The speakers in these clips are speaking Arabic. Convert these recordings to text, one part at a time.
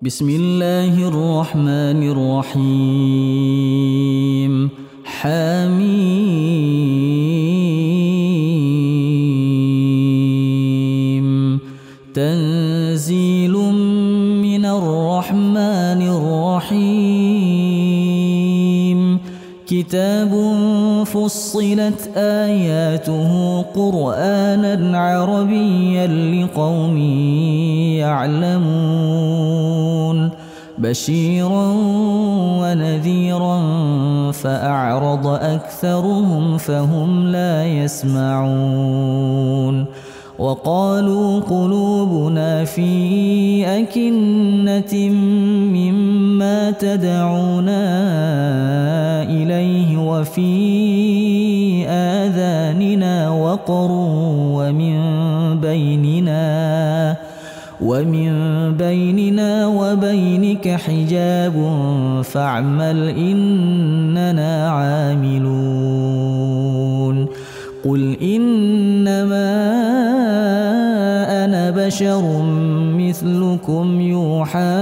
بسم الله الرحمن الرحيم. حميم. تنزيل من الرحمن الرحيم. كتاب فصلت آياته قرآنا عربيا لقوم يعلمون. بشيرا ونذيرا فأعرض أكثرهم فهم لا يسمعون. وقالوا قلوبنا في أكنة مما تدعونا إليه وفي آذاننا وقر ومن بيننا وبينك حجاب فاعمل إننا عاملون. قل إنما أنا بشر مثلكم يوحى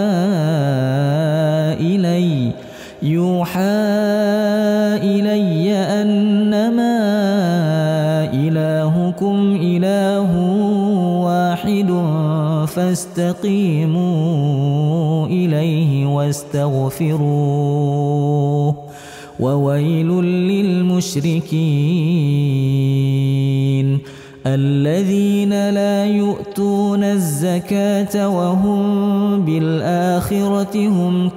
إلي أنما إلهكم إله واحد فاستقيموا إليه واستغفروه وويل للمشركين الذين لا يؤتون الزكاة وهم بالآخرة هم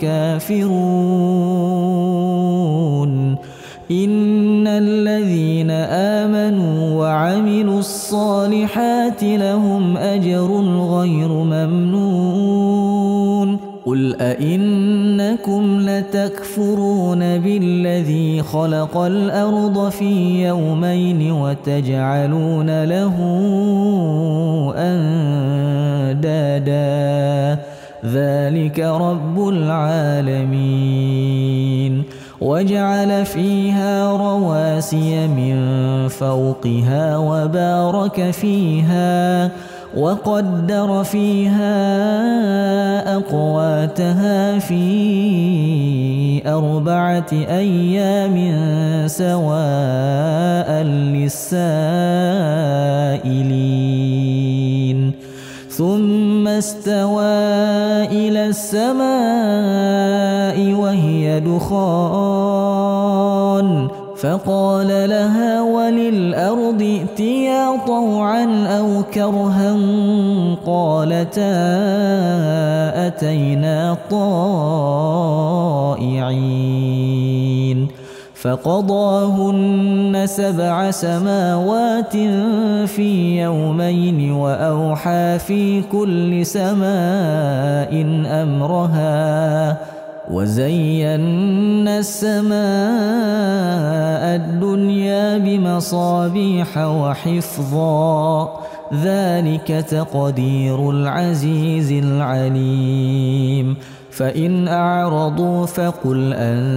كافرون. إن الذين آمنوا وعملوا الصالحات لهم أجر غير ممنون. قل أئنكم لتكفرون بالذي خلق الأرض في يومين وتجعلون له أندادا ذلك رب العالمين. وجعل فيها رواسي من فوقها وبارك فيها وقدر فيها أقواتها في 4 أيام سواء للسائلين. ثم استوى إلى السماء وهي دخان فقال لها وللأرض ائتيا طوعا أو كرها قالتا أتينا طائعين. فقضاهن 7 سماوات في يومين وأوحى في كل سماء أمرها وزينا السماء الدنيا بمصابيح وحفظا ذلك تقدير العزيز العليم. فإن أعرضوا فقل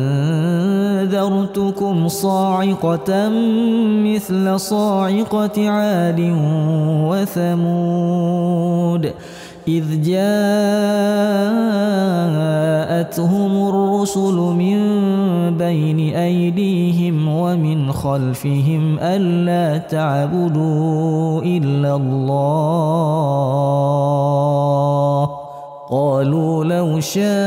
أنذرتكم صاعقة مثل صاعقة عاد وثمود إذ جاءتهم الرسل من بين أيديهم ومن خلفهم ألا تعبدوا إلا الله قالوا لو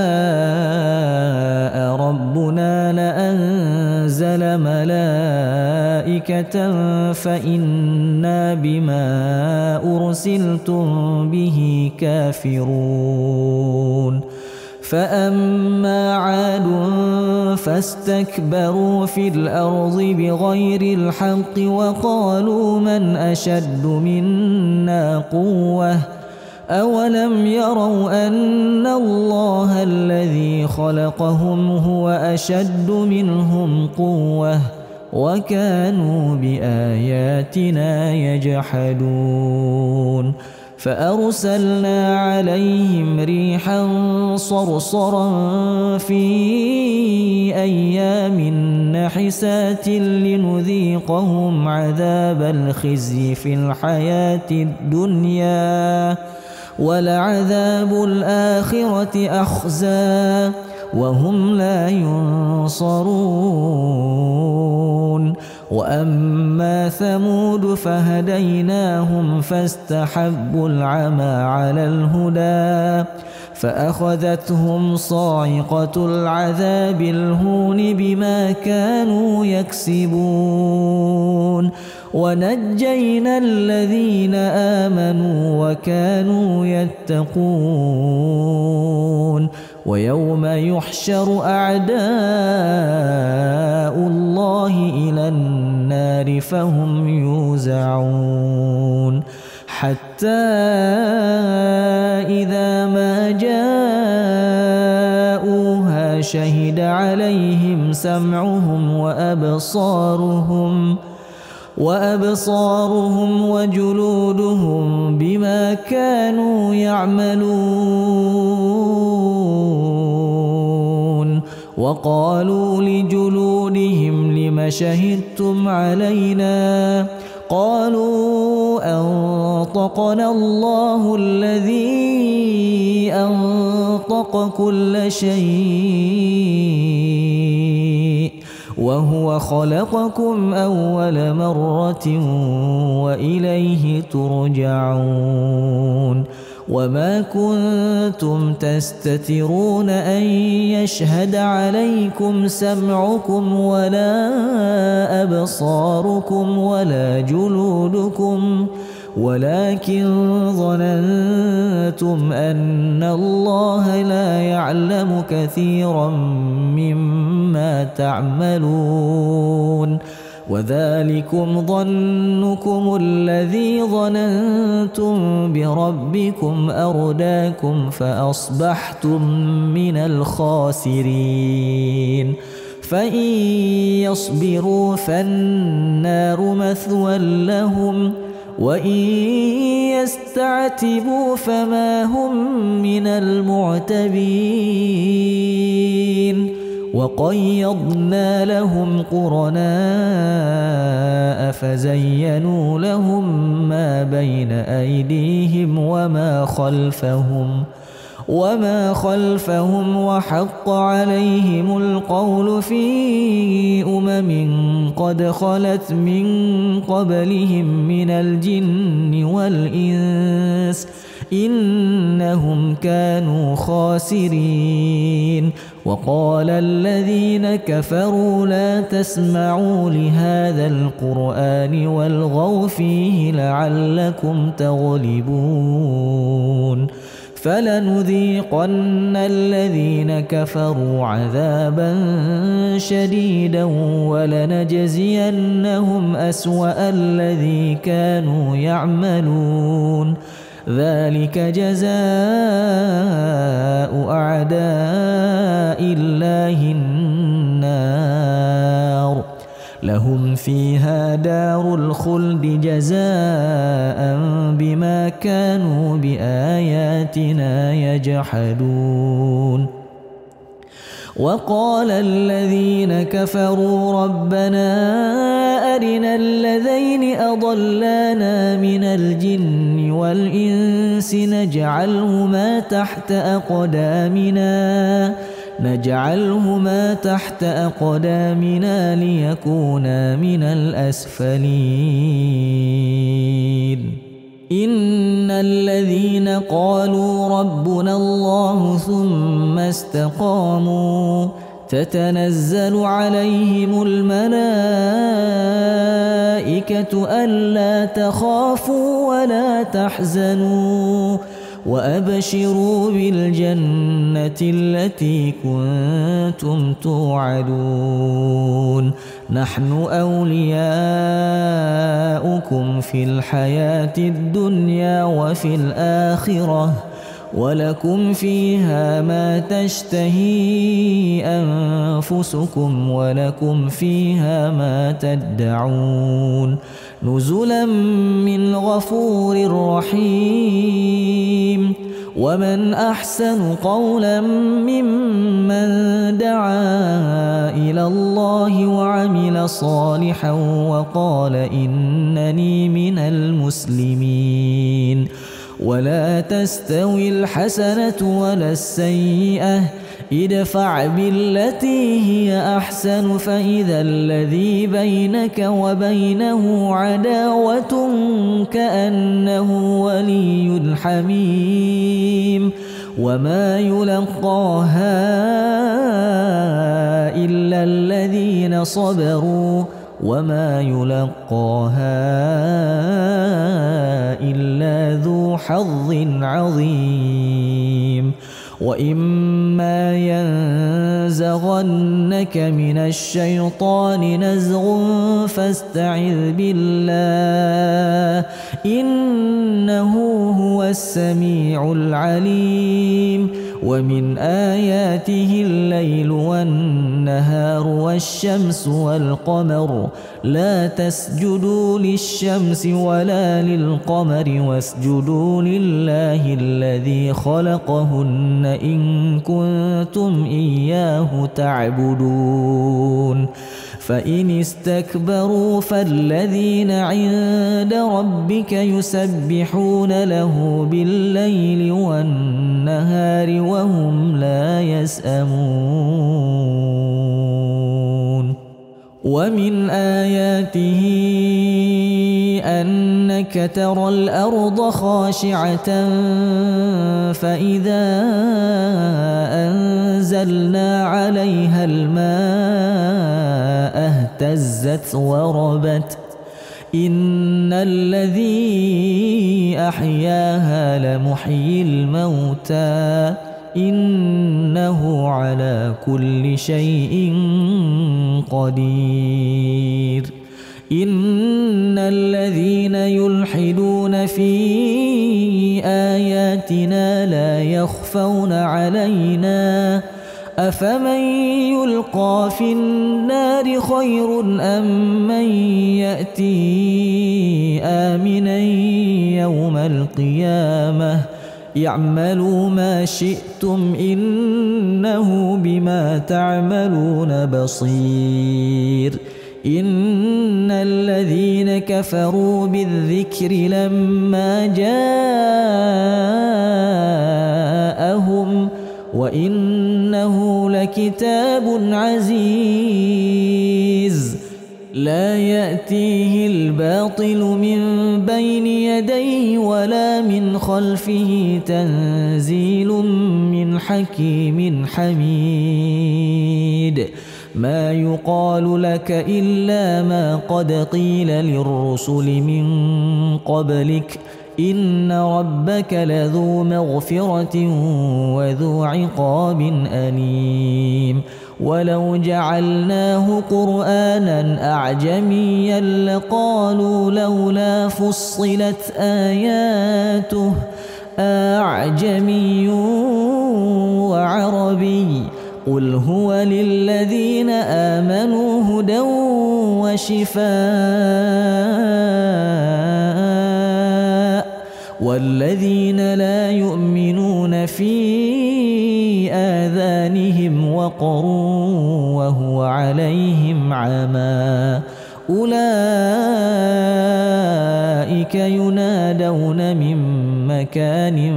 شاء ربنا لأنزل ملائكة فإنا بما أرسلتم به كافرون. فأما عاد فاستكبروا في الأرض بغير الحق وقالوا من أشد منا قوة أولم يروا أن الله الذي خلقهم هو أشد منهم قوة وكانوا بآياتنا يجحدون. فأرسلنا عليهم ريحا صرصرا في أيام نحسات لنذيقهم عذاب الخزي في الحياة الدنيا ولعذاب الآخرة أخزى وهم لا ينصرون وأما ثمود فهديناهم فاستحبوا العمى على الهدى فأخذتهم صاعقة العذاب الهون بما كانوا يكسبون ونجينا الذين آمنوا وكانوا يتقون ويوم يحشر أعداء الله إلى النار فهم يوزعون حتى إذا ما جاءوها شهد عليهم سمعهم وأبصارهم وجلودهم بما كانوا يعملون وقالوا لجلودهم لم شهدتم علينا قالوا أنطقنا الله الذي أنطق كل شيء وهو خلقكم أول مرة وإليه ترجعون وما كنتم تستترون أن يشهد عليكم سمعكم ولا أبصاركم ولا جلودكم ولكن ظننتم أن الله لا يعلم كثيرا مما تعملون وذلكم ظنكم الذي ظننتم بربكم أرداكم فأصبحتم من الخاسرين فإن يصبروا فالنار مثوى لهم وإن يستعتبوا فما هم من المعتبين وقيضنا لهم قرناء فزينوا لهم ما بين أيديهم وما خلفهم وحق عليهم القول في قد خلت من قبلهم من الجن والإنس إنهم كانوا خاسرين وقال الذين كفروا لا تسمعوا لهذا القرآن والغوا فيه لعلكم تغلبون فلنذيقن الذين كفروا عذابا شديدا ولنجزينهم أسوأ الذي كانوا يعملون ذلك جزاء أعداء الله النار لهم فيها دار الخلد جزاء بما كانوا بآياتنا يجحدون وقال الذين كفروا ربنا أرنا الذين أضلانا من الجن والإنس نجعلهما تحت أقدامنا ليكونا من الأسفلين إن الذين قالوا ربنا الله ثم استقاموا تتنزل عليهم الملائكة ألا تخافوا ولا تحزنوا وأبشروا بالجنة التي كنتم توعدون نحن أولياؤكم في الحياة الدنيا وفي الآخرة ولكم فيها ما تشتهي أنفسكم ولكم فيها ما تدعون نزلا من غفور رحيم ومن أحسن قولا ممن دعا إلى الله وعمل صالحا وقال إنني من المسلمين ولا تستوي الحسنة ولا السيئة ادفع بالتي هي أحسن فإذا الذي بينك وبينه عداوة كأنه ولي حميم وما يلقاها إلا الذين صبروا وما يلقاها إلا ذو حظ عظيم وإما ينزغنك من الشيطان نزغ فاستعذ بالله إنه هو السميع العليم ومن آياته الليل والنهار والشمس والقمر لا تسجدوا للشمس ولا للقمر واسجدوا لله الذي خلقهن إن كنتم إياه تعبدون فإن استكبروا فالذين عند ربك يسبحون له بالليل والنهار وهم لا يسأمون ومن آياته أنك ترى الأرض خاشعة فإذا أنزلنا عليها الماء اهتزت وربت إن الذي أحياها لمحيي الموتى إنه على كل شيء قدير إن الذين يلحدون في آياتنا لا يخفون علينا أفمن يلقى في النار خير أم من يأتي آمنا يوم القيامة اعملوا ما شئتم إنه بما تعملون بصير إن الذين كفروا بالذكر لما جاءهم وإنه لكتاب عزيز لا يأتيه الباطل من بين يديه ولا من خلفه تنزيل من حكيم حميد ما يقال لك إلا ما قد قيل للرسل من قبلك إن ربك لذو مغفرة وذو عقاب أليم ولو جعلناه قرآنا أعجميا لقالوا لولا فصلت آياته أعجمي وعربي قل هو للذين آمنوا هدى وشفاء والذين لا يؤمنون في آذانهم وقر وهو عليهم عمى أولئك ينادون من مكان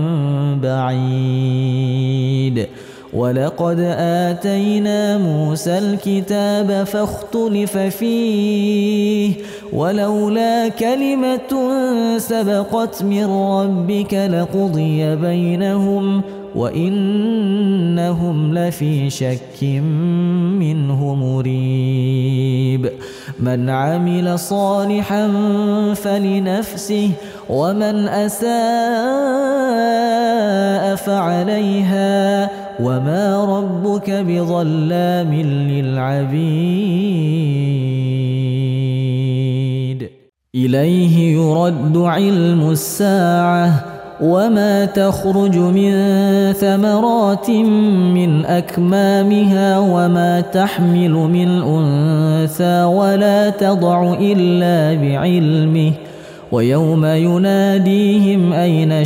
بعيد ولقد آتينا موسى الكتاب فاختلف فيه ولولا كلمة سبقت من ربك لقضي بينهم وإنهم لفي شك منه مريب من عمل صالحا فلنفسه ومن أساء فعليها وما ربك بظلام للعبيد إليه يرد علم الساعة وما تخرج من ثمرات من أكمامها وما تحمل من أنثى ولا تضع إلا بعلمه ويوم يناديهم أين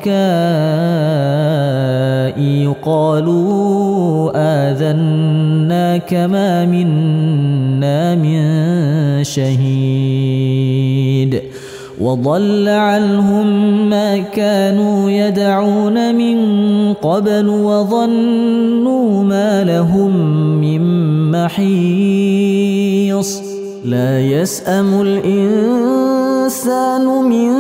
شركائي قالوا آذناك ما منا من شهيد وضل عنهم ما كانوا يدعون من قبل وظنوا ما لهم من محيص لا يسأم الإنسان من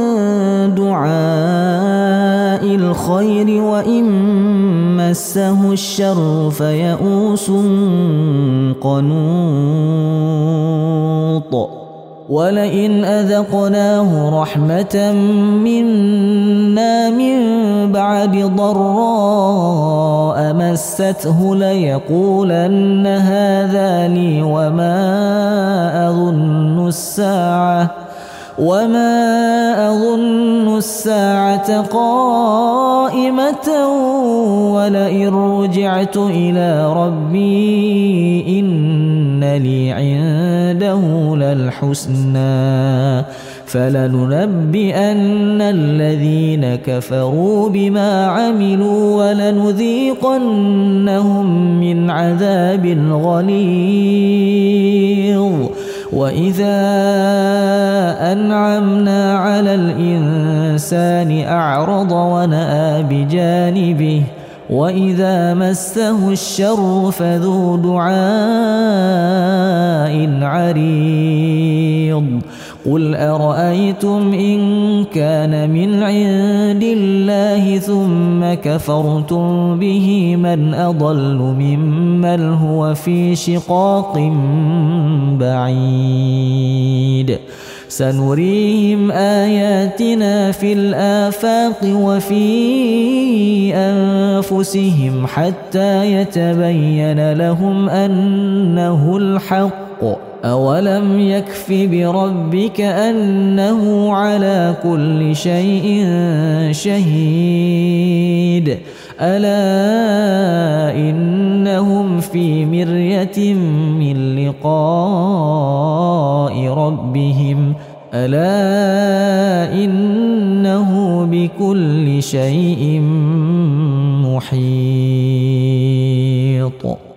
دعاء الخير وإن مسه الشر فيئوس قنوط ولئن أذقناه رحمة منا من بعد ضراء مسته ليقولن هذا لي وما أظن الساعة قائمة ولئن رجعت إلى ربي إن لي عنده للحسنى فلننبئن الذين كفروا بما عملوا ولنذيقنهم من عذاب غليظ وإذا أنعمنا على الإنسان أعرض ونأى بجانبه وإذا مسه الشر فذو دعاء عريض قل أرأيتم إن كان من عند الله ثم كفرتم به من أضل ممن هو في شقاق بعيد سنريهم آياتنا في الآفاق وفي أنفسهم حتى يتبين لهم أنه الحق أولم يكف بربك أنه على كل شيء شهيد ألا إنهم في مرية من لقاء ربهم ألا إنه بكل شيء محيط